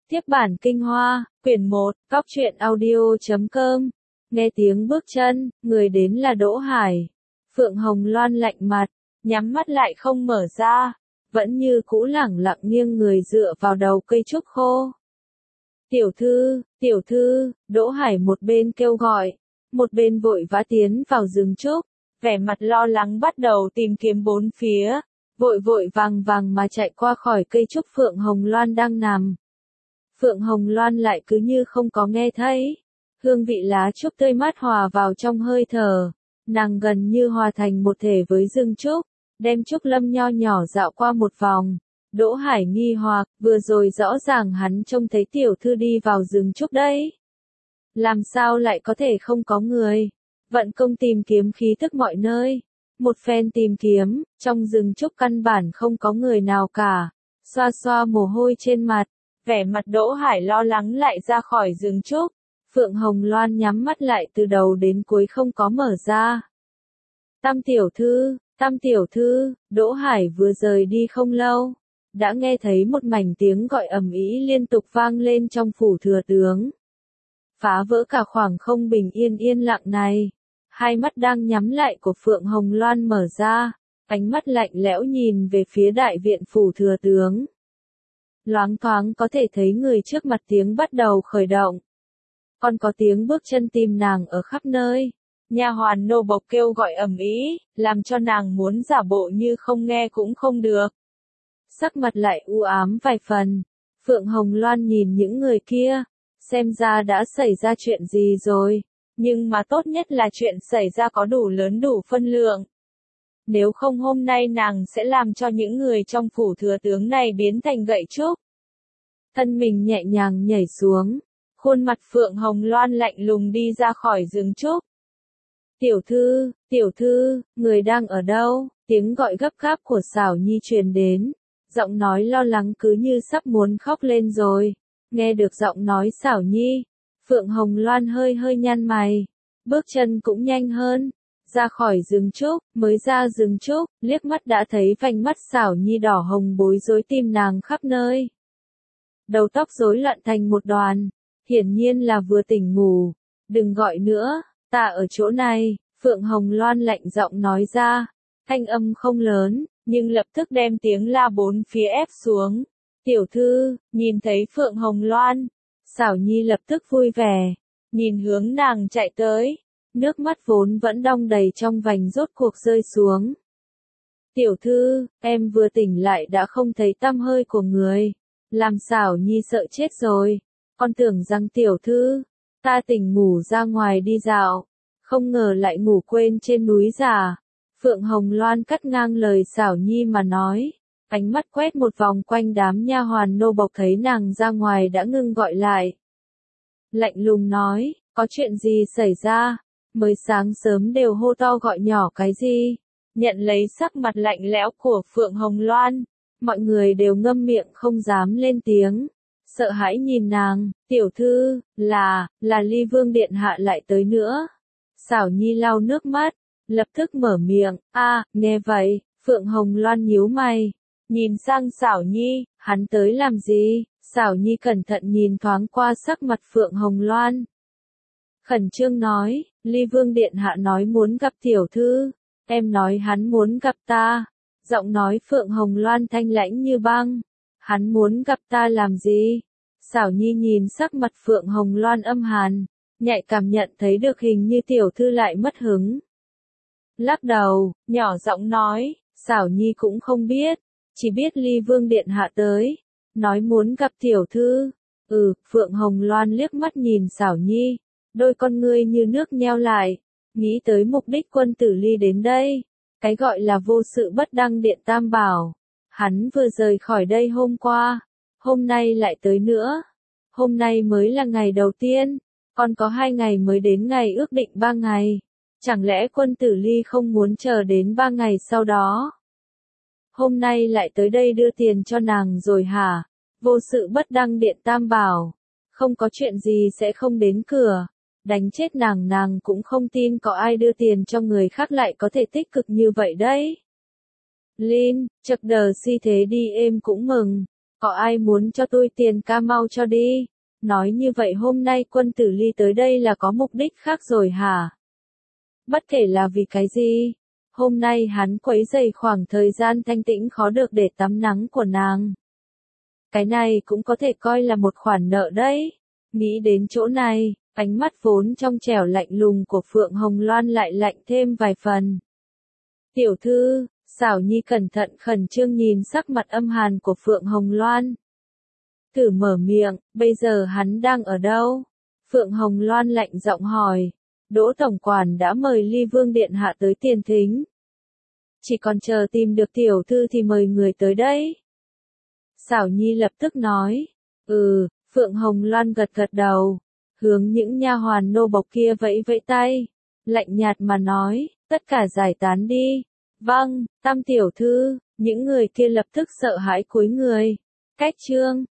Tiếp bản Kinh Hoa, quyển 1, cóc truyện audio.com. Nghe tiếng bước chân, người đến là Đỗ Hải. Phượng Hồng Loan lạnh mặt, nhắm mắt lại không mở ra, vẫn như cũ lẳng lặng nghiêng người dựa vào đầu cây trúc khô. Tiểu thư, Đỗ Hải một bên kêu gọi, một bên vội vã tiến vào rừng trúc, vẻ mặt lo lắng bắt đầu tìm kiếm bốn phía, vội vội vàng vàng mà chạy qua khỏi cây trúc Phượng Hồng Loan đang nằm. Phượng Hồng Loan lại cứ như không có nghe thấy, hương vị lá trúc tươi mát hòa vào trong hơi thở, nàng gần như hòa thành một thể với rừng trúc, đem trúc lâm nho nhỏ dạo qua một vòng. Đỗ Hải nghi hoặc, vừa rồi rõ ràng hắn trông thấy tiểu thư đi vào rừng trúc đấy. Làm sao lại có thể không có người? Vận công tìm kiếm khí tức mọi nơi. Một phen tìm kiếm, trong rừng trúc căn bản không có người nào cả. Xoa xoa mồ hôi trên mặt, vẻ mặt Đỗ Hải lo lắng lại ra khỏi rừng trúc. Phượng Hồng Loan nhắm mắt lại từ đầu đến cuối không có mở ra. Tam tiểu thư, Đỗ Hải vừa rời đi không lâu, đã nghe thấy một mảnh tiếng gọi ầm ĩ liên tục vang lên trong phủ thừa tướng. Phá vỡ cả khoảng không bình yên lặng này. Hai mắt đang nhắm lại của Phượng Hồng Loan mở ra, ánh mắt lạnh lẽo nhìn về phía đại viện phủ thừa tướng. Loáng thoáng có thể thấy người trước mặt tiếng bắt đầu khởi động. Còn có tiếng bước chân tìm nàng ở khắp nơi. Nha hoàn nô bộc kêu gọi ầm ĩ, làm cho nàng muốn giả bộ như không nghe cũng không được. Sắc mặt lại u ám vài phần. Phượng Hồng Loan nhìn những người kia, xem ra đã xảy ra chuyện gì rồi, nhưng mà tốt nhất là chuyện xảy ra có đủ lớn đủ phân lượng. Nếu không hôm nay nàng sẽ làm cho những người trong phủ thừa tướng này biến thành gậy trúc. Thân mình nhẹ nhàng nhảy xuống, khuôn mặt Phượng Hồng Loan lạnh lùng đi ra khỏi rừng trúc. Tiểu thư, người đang ở đâu? Tiếng gọi gấp gáp của Xảo Nhi truyền đến, giọng nói lo lắng cứ như sắp muốn khóc lên rồi. Nghe được giọng nói Xảo Nhi, Phượng Hồng Loan hơi nhăn mày, bước chân cũng nhanh hơn, ra khỏi rừng trúc, mới ra rừng trúc, liếc mắt đã thấy vành mắt Xảo Nhi đỏ hồng bối rối tìm nàng khắp nơi. Đầu tóc rối loạn thành một đoàn, hiển nhiên là vừa tỉnh ngủ. Đừng gọi nữa, ta ở chỗ này, Phượng Hồng Loan lạnh giọng nói ra, thanh âm không lớn, nhưng lập tức đem tiếng la bốn phía ép xuống. Tiểu thư, nhìn thấy Phượng Hồng Loan, Xảo Nhi lập tức vui vẻ, nhìn hướng nàng chạy tới, nước mắt vốn vẫn đong đầy trong vành rốt cuộc rơi xuống. Tiểu thư, em vừa tỉnh lại đã không thấy tăm hơi của người, làm Xảo Nhi sợ chết rồi, con tưởng rằng tiểu thư, ta tỉnh ngủ ra ngoài đi dạo, không ngờ lại ngủ quên trên núi già. Phượng Hồng Loan cắt ngang lời Xảo Nhi mà nói. Ánh mắt quét một vòng quanh đám nha hoàn nô bộc thấy nàng ra ngoài đã ngưng gọi lại. Lạnh lùng nói, có chuyện gì xảy ra? Mới sáng sớm đều hô to gọi nhỏ cái gì? Nhận lấy sắc mặt lạnh lẽo của Phượng Hồng Loan, mọi người đều ngâm miệng không dám lên tiếng. Sợ hãi nhìn nàng, tiểu thư, là Ly Vương Điện Hạ lại tới nữa. Xảo Nhi lau nước mắt, lập tức mở miệng, nghe vậy, Phượng Hồng Loan nhíu mày. Nhìn sang Xảo Nhi, hắn tới làm gì? Xảo Nhi cẩn thận nhìn thoáng qua sắc mặt Phượng Hồng Loan. Khẩn trương nói, Ly Vương Điện Hạ nói muốn gặp tiểu thư, em nói hắn muốn gặp ta. Giọng nói Phượng Hồng Loan thanh lãnh như băng. Hắn muốn gặp ta làm gì? Xảo Nhi nhìn sắc mặt Phượng Hồng Loan âm hàn, nhạy cảm nhận thấy được hình như tiểu thư lại mất hứng. Lắc đầu, nhỏ giọng nói, Xảo Nhi cũng không biết. Chỉ biết Ly Vương Điện Hạ tới, nói muốn gặp tiểu thư. Phượng Hồng Loan liếc mắt nhìn Xảo Nhi, đôi con ngươi như nước nheo lại, nghĩ tới mục đích quân tử Ly đến đây, cái gọi là vô sự bất đăng điện tam bảo. Hắn vừa rời khỏi đây hôm qua, hôm nay lại tới nữa. Hôm nay mới là ngày đầu tiên, còn có 2 ngày mới đến ngày ước định 3 ngày. Chẳng lẽ quân tử Ly không muốn chờ đến 3 ngày sau đó? Hôm nay lại tới đây đưa tiền cho nàng rồi hả? Vô sự bất đăng điện tam bảo. Không có chuyện gì sẽ không đến cửa. Đánh chết nàng cũng không tin có ai đưa tiền cho người khác lại có thể tích cực như vậy đấy. Linh, chật đờ si thế đi em cũng mừng. Có ai muốn cho tôi tiền ca mau cho đi. Nói như vậy hôm nay Quân Tử Ly tới đây là có mục đích khác rồi hả? Bất kể là vì cái gì, hôm nay hắn quấy rầy khoảng thời gian thanh tĩnh khó được để tắm nắng của nàng. Cái này cũng có thể coi là một khoản nợ đấy. Nghĩ đến chỗ này, ánh mắt vốn trong trẻo lạnh lùng của Phượng Hồng Loan lại lạnh thêm vài phần. Tiểu thư, Xảo Nhi cẩn thận khẩn trương nhìn sắc mặt âm hàn của Phượng Hồng Loan. Thử mở miệng, bây giờ hắn đang ở đâu? Phượng Hồng Loan lạnh giọng hỏi. Đỗ tổng quản đã mời Ly Vương điện hạ tới tiền thính. Chỉ còn chờ tìm được tiểu thư thì mời người tới đấy. Xảo Nhi lập tức nói. Phượng Hồng Loan gật gật đầu, hướng những nha hoàn nô bộc kia vẫy vẫy tay, lạnh nhạt mà nói, tất cả giải tán đi. Vâng, Tam tiểu thư, những người kia lập tức sợ hãi cúi người. Cách chương